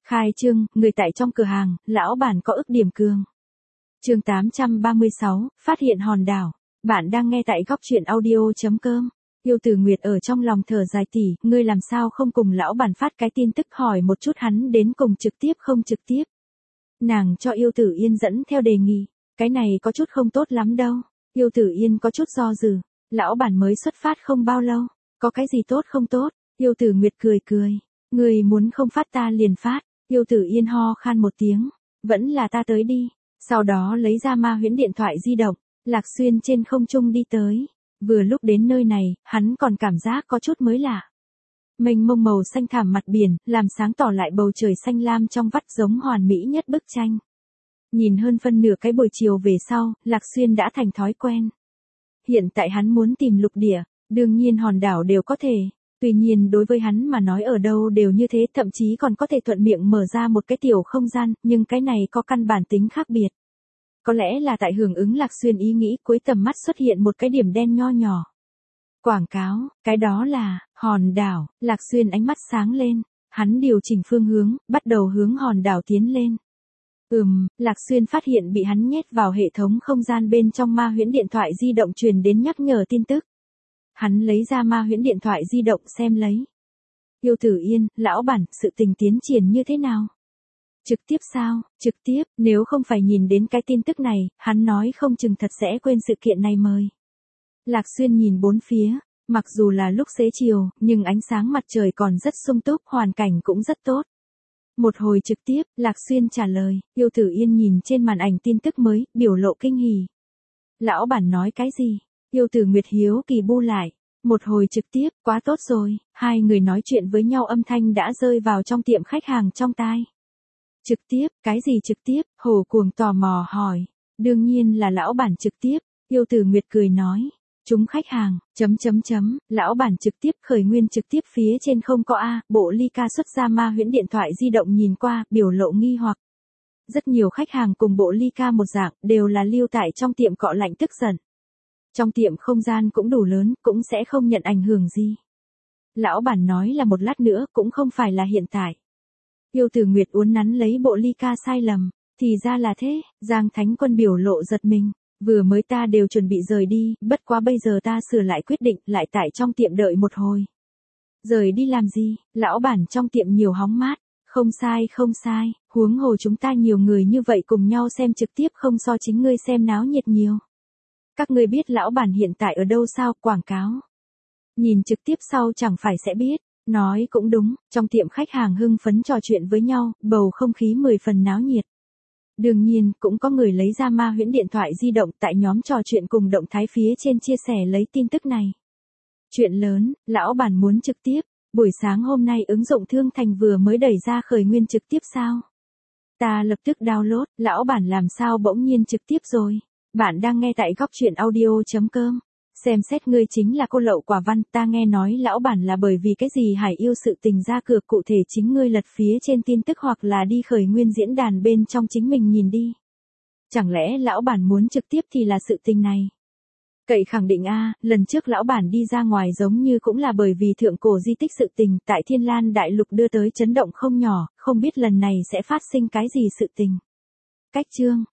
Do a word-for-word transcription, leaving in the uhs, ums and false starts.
Khai trương, người tại trong cửa hàng, lão bản có ức điểm cường. Chương tám trăm ba mươi sáu, phát hiện hòn đảo. Bạn đang nghe tại góc truyện audio chấm com. Yêu Tử Nguyệt ở trong lòng thở dài tỉ, ngươi làm sao không cùng lão bản phát cái tin tức hỏi một chút hắn đến cùng trực tiếp không trực tiếp. Nàng cho Yêu Tử Yên dẫn theo đề nghị, cái này có chút không tốt lắm đâu. Yêu Tử Yên có chút do dự, lão bản mới xuất phát không bao lâu, có cái gì tốt không tốt. Yêu Tử Nguyệt cười cười, ngươi muốn không phát ta liền phát. Yêu Tử Yên ho khan một tiếng, vẫn là ta tới đi. Sau đó lấy ra ma huyễn điện thoại di động, Lạc Xuyên trên không trung đi tới. Vừa lúc đến nơi này, hắn còn cảm giác có chút mới lạ. Mênh mông màu xanh thẳm mặt biển, làm sáng tỏ lại bầu trời xanh lam trong vắt giống hoàn mỹ nhất bức tranh. Nhìn hơn phân nửa cái buổi chiều về sau, Lạc Xuyên đã thành thói quen. Hiện tại hắn muốn tìm lục địa, đương nhiên hòn đảo đều có thể. Tuy nhiên đối với hắn mà nói ở đâu đều như thế, thậm chí còn có thể thuận miệng mở ra một cái tiểu không gian, nhưng cái này có căn bản tính khác biệt. Có lẽ là tại hưởng ứng Lạc Xuyên ý nghĩ, cuối tầm mắt xuất hiện một cái điểm đen nho nhỏ. Quảng cáo, cái đó là hòn đảo. Lạc Xuyên ánh mắt sáng lên, hắn điều chỉnh phương hướng, bắt đầu hướng hòn đảo tiến lên. Ừm, Lạc Xuyên phát hiện bị hắn nhét vào hệ thống không gian bên trong ma huyễn điện thoại di động truyền đến nhắc nhở tin tức. Hắn lấy ra ma huyễn điện thoại di động xem lấy. Yêu Tử Yên, lão bản, sự tình tiến triển như thế nào? Trực tiếp sao? Trực tiếp, nếu không phải nhìn đến cái tin tức này, hắn nói không chừng thật sẽ quên sự kiện này mời. Lạc Xuyên nhìn bốn phía, mặc dù là lúc xế chiều, nhưng ánh sáng mặt trời còn rất sung túc, hoàn cảnh cũng rất tốt. Một hồi trực tiếp, Lạc Xuyên trả lời, Yêu Tử Yên nhìn trên màn ảnh tin tức mới, biểu lộ kinh hỉ. Lão bản nói cái gì? Yêu Tử Nguyệt hiếu kỳ bu lại. Một hồi trực tiếp, quá tốt rồi. Hai người nói chuyện với nhau âm thanh đã rơi vào trong tiệm khách hàng trong tai. Trực tiếp, cái gì trực tiếp? Hồ Cuồng tò mò hỏi. Đương nhiên là lão bản trực tiếp. Yêu Tử Nguyệt cười nói. Chúng khách hàng, chấm chấm chấm, lão bản trực tiếp khởi nguyên trực tiếp phía trên không có A, bộ ly ca xuất ra ma huyễn điện thoại di động nhìn qua, biểu lộ nghi hoặc. Rất nhiều khách hàng cùng bộ ly ca một dạng, đều là lưu tại trong tiệm cọ lạnh tức giận. Trong tiệm không gian cũng đủ lớn, cũng sẽ không nhận ảnh hưởng gì. Lão bản nói là một lát nữa, cũng không phải là hiện tại. Yêu Tử Nguyệt uốn nắn lấy bộ ly ca sai lầm, thì ra là thế. Giang Thánh Quân biểu lộ giật mình, vừa mới ta đều chuẩn bị rời đi, bất quá bây giờ ta sửa lại quyết định, lại tại trong tiệm đợi một hồi. Rời đi làm gì? Lão bản trong tiệm nhiều hóng mát. Không sai không sai, huống hồ chúng ta nhiều người như vậy cùng nhau xem trực tiếp không so chính ngươi xem náo nhiệt nhiều. Các ngươi biết lão bản hiện tại ở đâu sao? Quảng cáo. Nhìn trực tiếp sau chẳng phải sẽ biết. Nói cũng đúng, trong tiệm khách hàng hưng phấn trò chuyện với nhau, bầu không khí mười phần náo nhiệt. Đương nhiên, cũng có người lấy ra ma huyễn điện thoại di động tại nhóm trò chuyện cùng động thái phía trên chia sẻ lấy tin tức này. Chuyện lớn, lão bản muốn trực tiếp, buổi sáng hôm nay ứng dụng Thương Thành vừa mới đẩy ra khởi nguyên trực tiếp sao? Ta lập tức download, lão bản làm sao bỗng nhiên trực tiếp rồi? Bạn đang nghe tại góc truyện audio chấm com. Xem xét ngươi chính là cô lậu quả văn, ta nghe nói lão bản là bởi vì cái gì Hải yêu sự tình ra cửa, cụ thể chính ngươi lật phía trên tin tức hoặc là đi khởi nguyên diễn đàn bên trong chính mình nhìn đi. Chẳng lẽ lão bản muốn trực tiếp thì là sự tình này? Cậy khẳng định a, lần trước lão bản đi ra ngoài giống như cũng là bởi vì thượng cổ di tích sự tình tại Thiên Lan Đại Lục đưa tới chấn động không nhỏ, không biết lần này sẽ phát sinh cái gì sự tình. Cách chương,